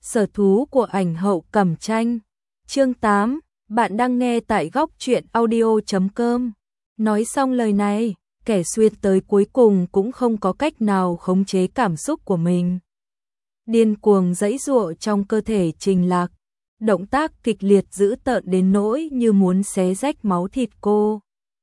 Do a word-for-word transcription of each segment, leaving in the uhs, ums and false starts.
Sở thú của ảnh hậu Cẩm Tranh. Chương tám, bạn đang nghe tại góc truyện audio chấm com. Nói xong lời này, kẻ xuyên tới cuối cùng cũng không có cách nào khống chế cảm xúc của mình. Điên cuồng giãy giụa trong cơ thể Trình Lạc, động tác kịch liệt dữ tợn đến nỗi như muốn xé rách máu thịt cô.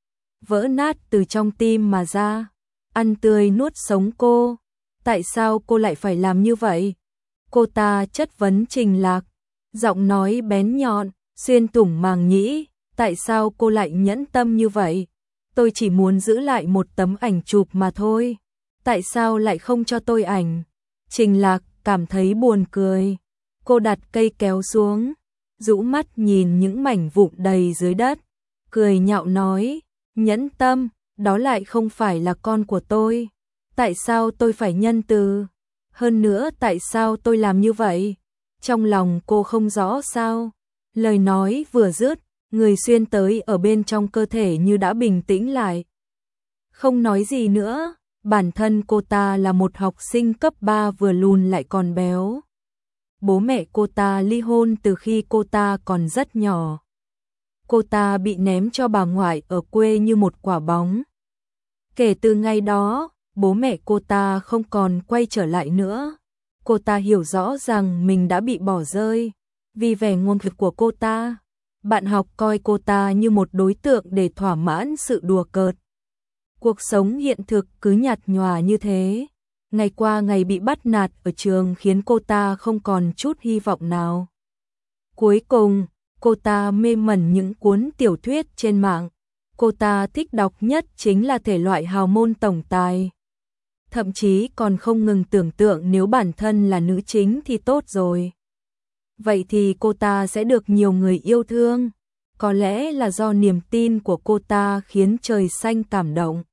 Vỡ nát từ trong tim mà ra, ăn tươi nuốt sống cô. Tại sao cô lại phải làm như vậy? Cô ta chất vấn Trình Lạc, giọng nói bén nhọn, xuyên thủng màng nhĩ. Tại sao cô lại nhẫn tâm như vậy? Tôi chỉ muốn giữ lại một tấm ảnh chụp mà thôi. Tại sao lại không cho tôi ảnh? Trình Lạc cảm thấy buồn cười. Cô đặt cây kéo xuống, rũ mắt nhìn những mảnh vụn đầy dưới đất, cười nhạo nói, nhẫn tâm, đó lại không phải là con của tôi. Tại sao tôi phải nhân từ? Hơn nữa tại sao tôi làm như vậy? Trong lòng cô không rõ sao? Lời nói vừa dứt, người xuyên tới ở bên trong cơ thể như đã bình tĩnh lại. Không nói gì nữa, bản thân cô ta là một học sinh cấp ba vừa lùn lại còn béo. Bố mẹ cô ta ly hôn từ khi cô ta còn rất nhỏ. Cô ta bị ném cho bà ngoại ở quê như một quả bóng. Kể từ ngày đó, bố mẹ cô ta không còn quay trở lại nữa. Cô ta hiểu rõ rằng mình đã bị bỏ rơi. Vì vẻ ngông nghịch của cô ta, bạn học coi cô ta như một đối tượng để thỏa mãn sự đùa cợt. Cuộc sống hiện thực cứ nhạt nhòa như thế. Ngày qua ngày bị bắt nạt ở trường khiến cô ta không còn chút hy vọng nào. Cuối cùng, cô ta mê mẩn những cuốn tiểu thuyết trên mạng. Cô ta thích đọc nhất chính là thể loại hào môn tổng tài. Thậm chí còn không ngừng tưởng tượng nếu bản thân là nữ chính thì tốt rồi. Vậy thì cô ta sẽ được nhiều người yêu thương. Có lẽ là do niềm tin của cô ta khiến trời xanh cảm động.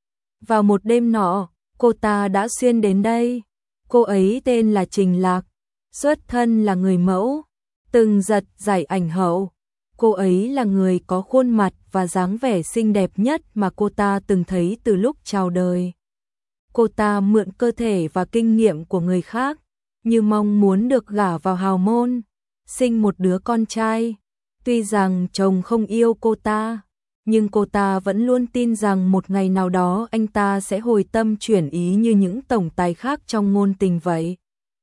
Vào một đêm nọ, cô ta đã xuyên đến đây. Cô ấy tên là Trình Lạc, xuất thân là người mẫu, từng giật giải ảnh hậu. Cô ấy là người có khuôn mặt và dáng vẻ xinh đẹp nhất mà cô ta từng thấy từ lúc chào đời. Cô ta mượn cơ thể và kinh nghiệm của người khác, như mong muốn được gả vào hào môn, sinh một đứa con trai. Tuy rằng chồng không yêu cô ta, nhưng cô ta vẫn luôn tin rằng một ngày nào đó anh ta sẽ hồi tâm chuyển ý như những tổng tài khác trong ngôn tình vậy.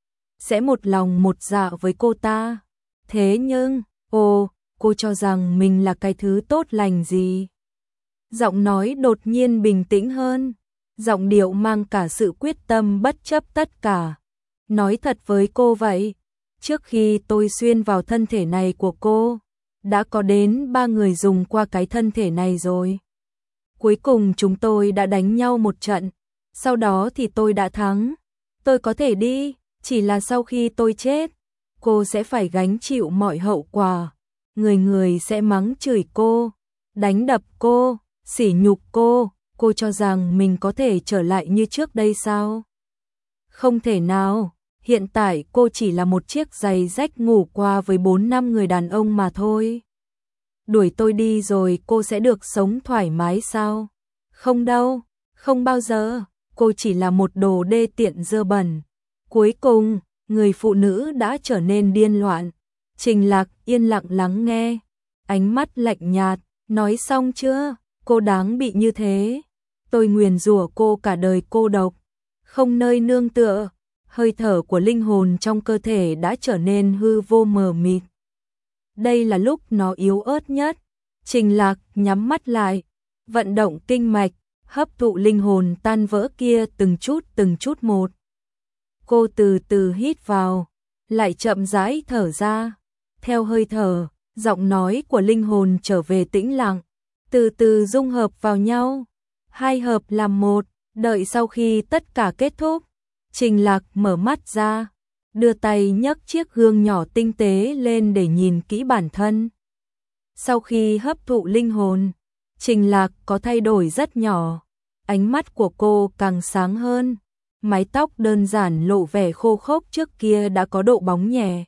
Sẽ một lòng một dạ với cô ta. Thế nhưng, ồ, cô cho rằng mình là cái thứ tốt lành gì? Giọng nói đột nhiên bình tĩnh hơn, giọng điệu mang cả sự quyết tâm bất chấp tất cả. Nói thật với cô vậy, trước khi tôi xuyên vào thân thể này của cô, đã có đến ba người dùng qua cái thân thể này rồi. Cuối cùng chúng tôi đã đánh nhau một trận, sau đó thì tôi đã thắng. Tôi có thể đi, chỉ là sau khi tôi chết, cô sẽ phải gánh chịu mọi hậu quả. Người người sẽ mắng chửi cô, đánh đập cô, sỉ nhục cô. Cô cho rằng mình có thể trở lại như trước đây sao? Không thể nào. Hiện tại cô chỉ là một chiếc giày rách ngủ qua với bốn năm người đàn ông mà thôi. Đuổi tôi đi rồi cô sẽ được sống thoải mái sao? Không đâu, không bao giờ. Cô chỉ là một đồ đê tiện dơ bẩn. Cuối cùng, người phụ nữ đã trở nên điên loạn. Trình Lạc yên lặng lắng nghe, ánh mắt lạnh nhạt. Nói xong chưa? Cô đáng bị như thế. Tôi nguyền rủa cô cả đời cô độc, không nơi nương tựa. Hơi thở của linh hồn trong cơ thể đã trở nên hư vô mờ mịt. Đây là lúc nó yếu ớt nhất. Trình Lạc nhắm mắt lại, vận động kinh mạch, hấp thụ linh hồn tan vỡ kia từng chút từng chút một. Cô từ từ hít vào, lại chậm rãi thở ra. Theo hơi thở, giọng nói của linh hồn trở về tĩnh lặng, từ từ dung hợp vào nhau. Hai hợp làm một, đợi sau khi tất cả kết thúc. Trình Lạc mở mắt ra, đưa tay nhấc chiếc gương nhỏ tinh tế lên để nhìn kỹ bản thân. Sau khi hấp thụ linh hồn, Trình Lạc có thay đổi rất nhỏ. Ánh mắt của cô càng sáng hơn, mái tóc đơn giản lộ vẻ khô khốc trước kia đã có độ bóng nhẹ.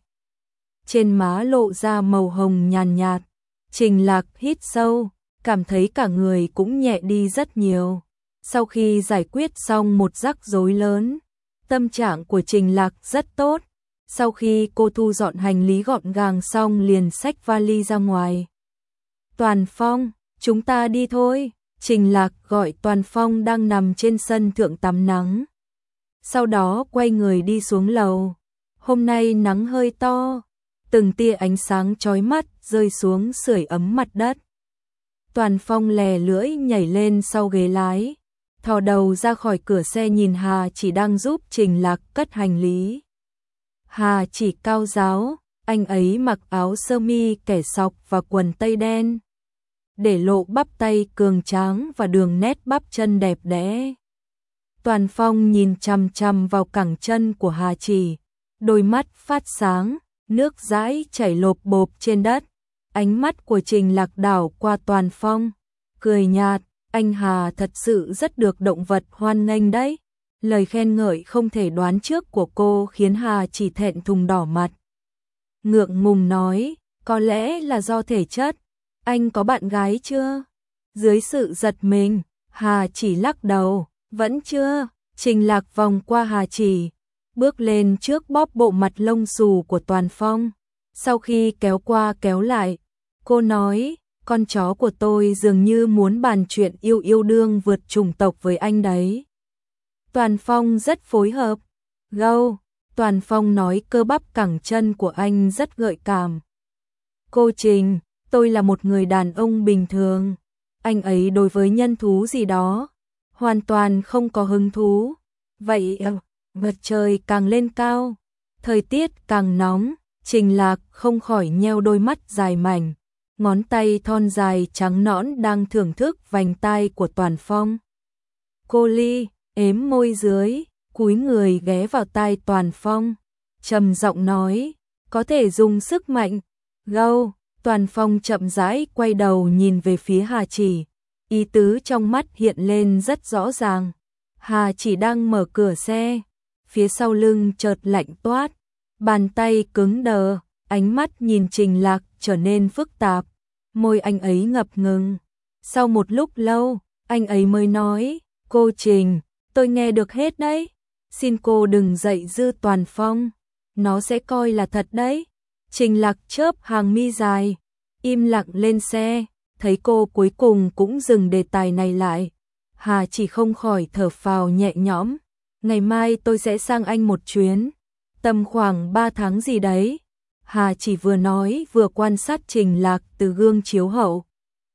Trên má lộ ra màu hồng nhàn nhạt. Trình Lạc hít sâu, cảm thấy cả người cũng nhẹ đi rất nhiều. Sau khi giải quyết xong một rắc rối lớn, tâm trạng của Trình Lạc rất tốt. Sau khi cô thu dọn hành lý gọn gàng xong liền xách vali ra ngoài. Toàn Phong, chúng ta đi thôi. Trình Lạc gọi Toàn Phong đang nằm trên sân thượng tắm nắng. Sau đó quay người đi xuống lầu. Hôm nay nắng hơi to, từng tia ánh sáng chói mắt rơi xuống sưởi ấm mặt đất. Toàn Phong lè lưỡi nhảy lên sau ghế lái, thò đầu ra khỏi cửa xe nhìn Hà Chỉ đang giúp Trình Lạc cất hành lý. Hà Chỉ cao ráo, anh ấy mặc áo sơ mi kẻ sọc và quần tây đen, để lộ bắp tay cường tráng và đường nét bắp chân đẹp đẽ. Toàn Phong nhìn chằm chằm vào cẳng chân của Hà Chỉ, đôi mắt phát sáng, nước dãi chảy lộp bộp trên đất. Ánh mắt của Trình Lạc đảo qua Toàn Phong, cười nhạt, anh Hà thật sự rất được động vật hoan nghênh đấy. Lời khen ngợi không thể đoán trước của cô khiến Hà Chỉ thẹn thùng đỏ mặt. Ngượng ngùng nói, có lẽ là do thể chất. Anh có bạn gái chưa? Dưới sự giật mình, Hà Chỉ lắc đầu, vẫn chưa. Trình Lạc vòng qua Hà Chỉ, bước lên trước bóp bộ mặt lông xù của Toàn Phong. Sau khi kéo qua kéo lại, cô nói, con chó của tôi dường như muốn bàn chuyện yêu yêu đương vượt chủng tộc với anh đấy. Toàn Phong rất phối hợp. Gâu, Toàn Phong nói cơ bắp cẳng chân của anh rất gợi cảm. Cô Trình, tôi là một người đàn ông bình thường. Anh ấy đối với nhân thú gì đó hoàn toàn không có hứng thú. Vậy vật trời càng lên cao, thời tiết càng nóng, Trình Lạc không khỏi nheo đôi mắt dài mảnh, ngón tay thon dài trắng nõn đang thưởng thức vành tai của Toàn Phong. Cô Ly ếm môi dưới, cúi người ghé vào tai Toàn Phong, trầm giọng nói, có thể dùng sức mạnh. Gâu, Toàn Phong chậm rãi quay đầu nhìn về phía Hà Chỉ, ý tứ trong mắt hiện lên rất rõ ràng. Hà Chỉ đang mở cửa xe, phía sau lưng chợt lạnh toát, bàn tay cứng đờ, ánh mắt nhìn Trình Lạc trở nên phức tạp, môi anh ấy ngập ngừng. Sau một lúc lâu, anh ấy mới nói, cô Trình, tôi nghe được hết đấy, xin cô đừng dạy dư Toàn Phong, nó sẽ coi là thật đấy. Trình Lạc chớp hàng mi dài, im lặng lên xe, thấy cô cuối cùng cũng dừng đề tài này lại. Hà Chỉ không khỏi thở phào nhẹ nhõm, ngày mai tôi sẽ sang Anh một chuyến, tầm khoảng ba tháng gì đấy. Hà Chỉ vừa nói vừa quan sát Trình Lạc từ gương chiếu hậu.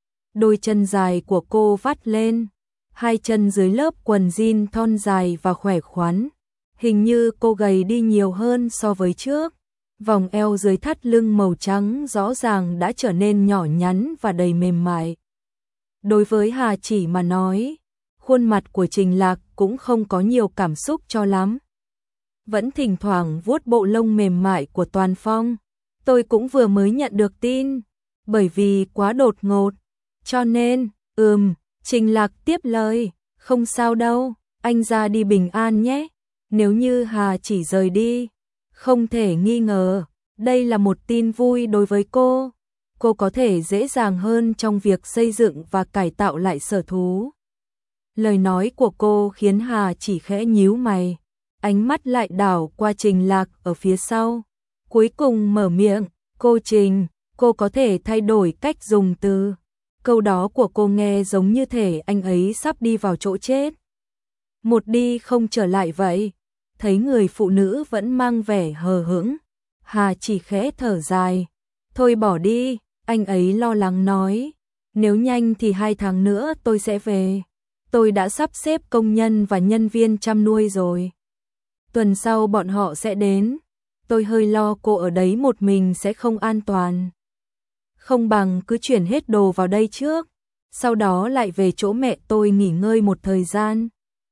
Đôi chân dài của cô vắt lên, hai chân dưới lớp quần jean thon dài và khỏe khoắn. Hình như cô gầy đi nhiều hơn so với trước. Vòng eo dưới thắt lưng màu trắng rõ ràng đã trở nên nhỏ nhắn và đầy mềm mại. Đối với Hà Chỉ mà nói, khuôn mặt của Trình Lạc cũng không có nhiều cảm xúc cho lắm. Vẫn thỉnh thoảng vuốt bộ lông mềm mại của Toàn Phong. Tôi cũng vừa mới nhận được tin, bởi vì quá đột ngột, cho nên, ừm, Trình Lạc tiếp lời, không sao đâu, anh ra đi bình an nhé. Nếu như Hà Chỉ rời đi, không thể nghi ngờ, đây là một tin vui đối với cô. Cô có thể dễ dàng hơn trong việc xây dựng và cải tạo lại sở thú. Lời nói của cô khiến Hà Chỉ khẽ nhíu mày, ánh mắt lại đảo qua Trình Lạc ở phía sau. Cuối cùng mở miệng, cô Trình, cô có thể thay đổi cách dùng từ. Câu đó của cô nghe giống như thể anh ấy sắp đi vào chỗ chết. Một đi không trở lại vậy. Thấy người phụ nữ vẫn mang vẻ hờ hững, Hà Chỉ khẽ thở dài. Thôi bỏ đi, anh ấy lo lắng nói. Nếu nhanh thì hai tháng nữa tôi sẽ về. Tôi đã sắp xếp công nhân và nhân viên chăm nuôi rồi. Tuần sau bọn họ sẽ đến. Tôi hơi lo cô ở đấy một mình sẽ không an toàn. Không bằng cứ chuyển hết đồ vào đây trước, sau đó lại về chỗ mẹ tôi nghỉ ngơi một thời gian.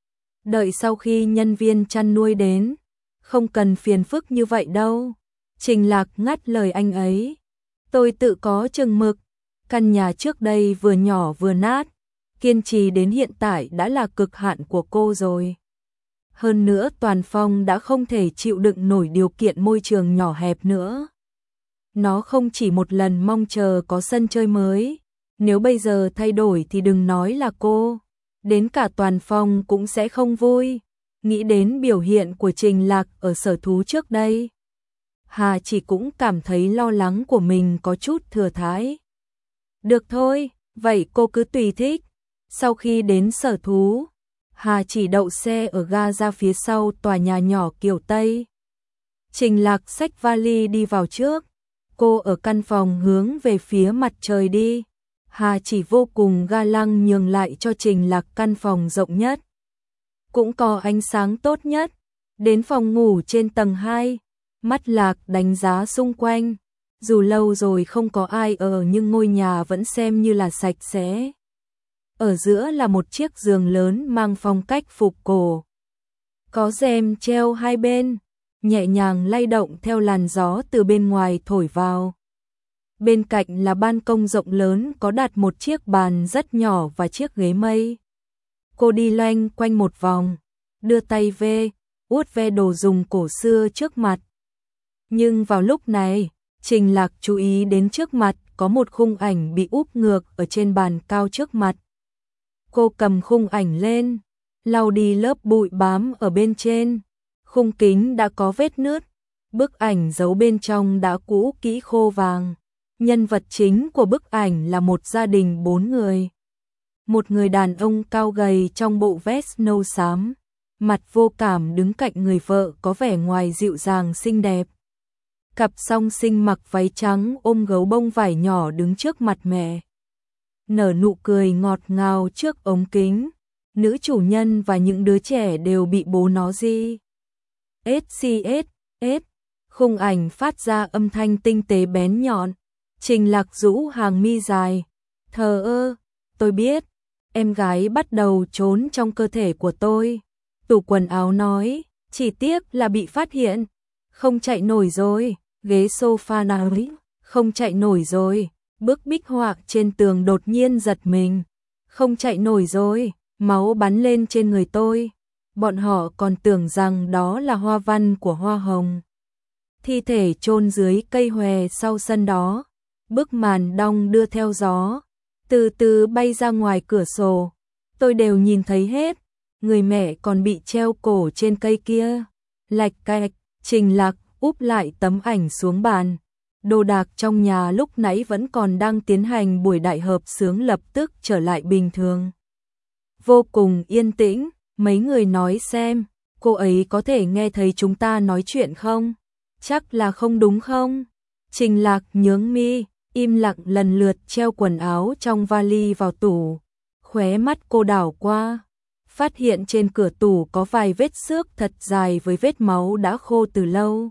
Đợi sau khi nhân viên chăn nuôi đến, không cần phiền phức như vậy đâu. Trình Lạc ngắt lời anh ấy. Tôi tự có chừng mực, căn nhà trước đây vừa nhỏ vừa nát, kiên trì đến hiện tại đã là cực hạn của cô rồi. Hơn nữa Toàn Phong đã không thể chịu đựng nổi điều kiện môi trường nhỏ hẹp nữa. Nó không chỉ một lần mong chờ có sân chơi mới, nếu bây giờ thay đổi thì đừng nói là cô, đến cả Toàn Phong cũng sẽ không vui. Nghĩ đến biểu hiện của Trình Lạc ở sở thú trước đây, Hà Chỉ cũng cảm thấy lo lắng của mình có chút thừa thãi. Được thôi, vậy cô cứ tùy thích. Sau khi đến sở thú, Hà Chỉ đậu xe ở ga ra phía sau tòa nhà nhỏ kiểu Tây. Trình Lạc xách vali đi vào trước, cô ở căn phòng hướng về phía mặt trời đi. Hà Chỉ vô cùng ga lăng nhường lại cho Trình Lạc căn phòng rộng nhất, cũng có ánh sáng tốt nhất. Đến phòng ngủ trên tầng hai, mắt Lạc đánh giá xung quanh. Dù lâu rồi không có ai ở nhưng ngôi nhà vẫn xem như là sạch sẽ. Ở giữa là một chiếc giường lớn mang phong cách phục cổ. Có rèm treo hai bên, nhẹ nhàng lay động theo làn gió từ bên ngoài thổi vào. Bên cạnh là ban công rộng lớn có đặt một chiếc bàn rất nhỏ và chiếc ghế mây. Cô đi loanh quanh một vòng, đưa tay về, vuốt ve đồ dùng cổ xưa trước mặt. Nhưng vào lúc này, Trình Lạc chú ý đến trước mặt có một khung ảnh bị úp ngược ở trên bàn cao trước mặt. Cô cầm khung ảnh lên, lau đi lớp bụi bám ở bên trên. Khung kính đã có vết nứt, bức ảnh giấu bên trong đã cũ kỹ khô vàng. Nhân vật chính của bức ảnh là một gia đình bốn người. Một người đàn ông cao gầy trong bộ vest nâu xám, mặt vô cảm đứng cạnh người vợ có vẻ ngoài dịu dàng xinh đẹp. Cặp song sinh mặc váy trắng ôm gấu bông vải nhỏ đứng trước mặt mẹ, nở nụ cười ngọt ngào trước ống kính. Nữ chủ nhân và những đứa trẻ đều bị bố nó di. ét xê ét ét, khung ảnh phát ra âm thanh tinh tế bén nhọn. Trình Lạc rũ hàng mi dài, thờ ơ, tôi biết, em gái bắt đầu trốn trong cơ thể của tôi. Tủ quần áo nói, chỉ tiếc là bị phát hiện, không chạy nổi rồi. Ghế sofa nói, không chạy nổi rồi. Bức bích họa trên tường đột nhiên giật mình, không chạy nổi rồi. Máu bắn lên trên người tôi. Bọn họ còn tưởng rằng đó là hoa văn của hoa hồng. Thi thể chôn dưới cây hòe sau sân đó. Bức màn đong đưa theo gió, từ từ bay ra ngoài cửa sổ. Tôi đều nhìn thấy hết. Người mẹ còn bị treo cổ trên cây kia. Lạch cạch, Trình Lạc úp lại tấm ảnh xuống bàn. Đồ đạc trong nhà lúc nãy vẫn còn đang tiến hành buổi đại hợp xướng lập tức trở lại bình thường. Vô cùng yên tĩnh, mấy người nói xem, cô ấy có thể nghe thấy chúng ta nói chuyện không? Chắc là không đúng không? Trình Lạc nhướng mi, im lặng lần lượt treo quần áo trong vali vào tủ. Khóe mắt cô đảo qua, phát hiện trên cửa tủ có vài vết xước thật dài với vết máu đã khô từ lâu.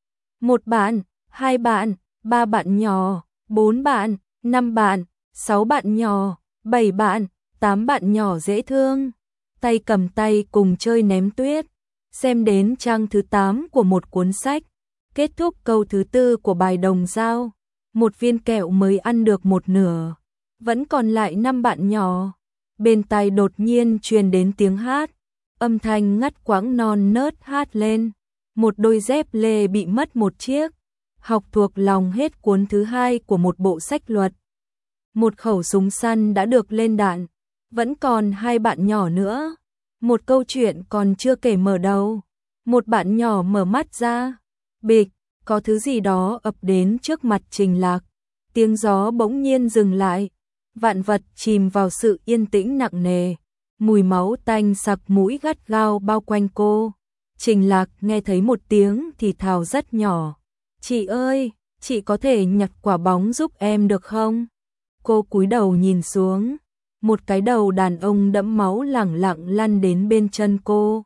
Một bạn, hai bạn, ba bạn nhỏ, bốn bạn, năm bạn, sáu bạn nhỏ, bảy bạn, tám bạn nhỏ dễ thương. Tay cầm tay cùng chơi ném tuyết. Xem đến trang thứ tám của một cuốn sách. Kết thúc câu thứ tư của bài đồng dao. Một viên kẹo mới ăn được một nửa. Vẫn còn lại năm bạn nhỏ. Bên tai đột nhiên truyền đến tiếng hát. Âm thanh ngắt quãng non nớt hát lên. Một đôi dép lê bị mất một chiếc. Học thuộc lòng hết cuốn thứ hai của một bộ sách luật. Một khẩu súng săn đã được lên đạn. Vẫn còn hai bạn nhỏ nữa. Một câu chuyện còn chưa kể mở đầu. Một bạn nhỏ mở mắt ra. Bịch, có thứ gì đó ập đến trước mặt Trình Lạc. Tiếng gió bỗng nhiên dừng lại. Vạn vật chìm vào sự yên tĩnh nặng nề. Mùi máu tanh sặc mũi gắt gao bao quanh cô. Trình Lạc nghe thấy một tiếng thì thào rất nhỏ. Chị ơi, chị có thể nhặt quả bóng giúp em được không? Cô cúi đầu nhìn xuống. Một cái đầu đàn ông đẫm máu lẳng lặng lăn đến bên chân cô.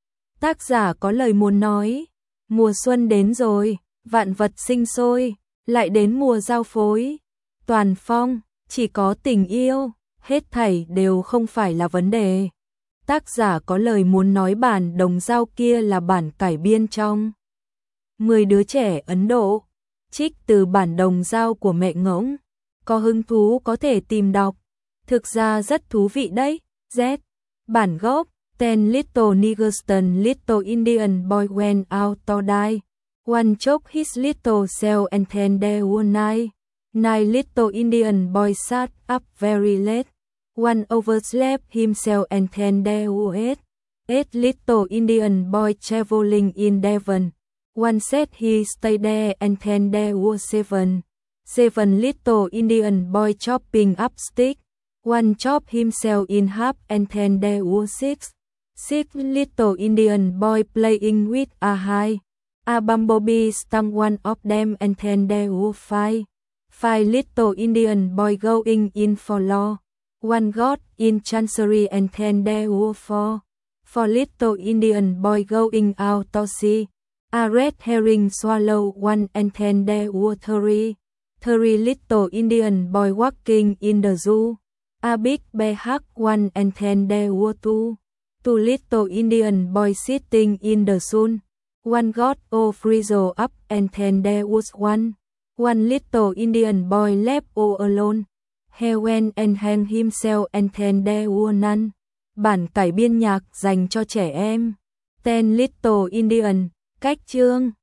Tác giả có lời muốn nói. Mùa xuân đến rồi, vạn vật sinh sôi, lại đến mùa giao phối. Toàn phong, chỉ có tình yêu, hết thảy đều không phải là vấn đề. Tác giả có lời muốn nói bản đồng dao kia là bản cải biên trong mười đứa trẻ Ấn Độ. Trích từ bản đồng dao của mẹ Ngỗng. Có hứng thú có thể tìm đọc. Thực ra rất thú vị đấy. Z. Bản gốc. Ten little niggers, ten little Indian boy went out to die. One choked his little self and then there were nine. Nine little Indian boys sat up very late. One overslept himself and then there were eight. Eight little Indian boys traveling in Devon. One said he stayed there and then there were seven. Seven little Indian boys chopping up sticks. One chopped himself in half and then there were six. Six little Indian boys playing with a high. A bumblebee stung one of them and then there were five. Five little Indian boys going in for law. One got in chancery and then there were four. Four little Indian boys going out to sea. A red herring swallowed one and then there were three. Three little Indian boys walking in the zoo. A big bear hugged one and then there were two. Two little Indian boys sitting in the sun. One got all frizzled up and then there was one. One little Indian boy left all alone. He went and hanged himself and then there were none. Bản cải biên nhạc dành cho trẻ em. Ten Little Indian. Cách chương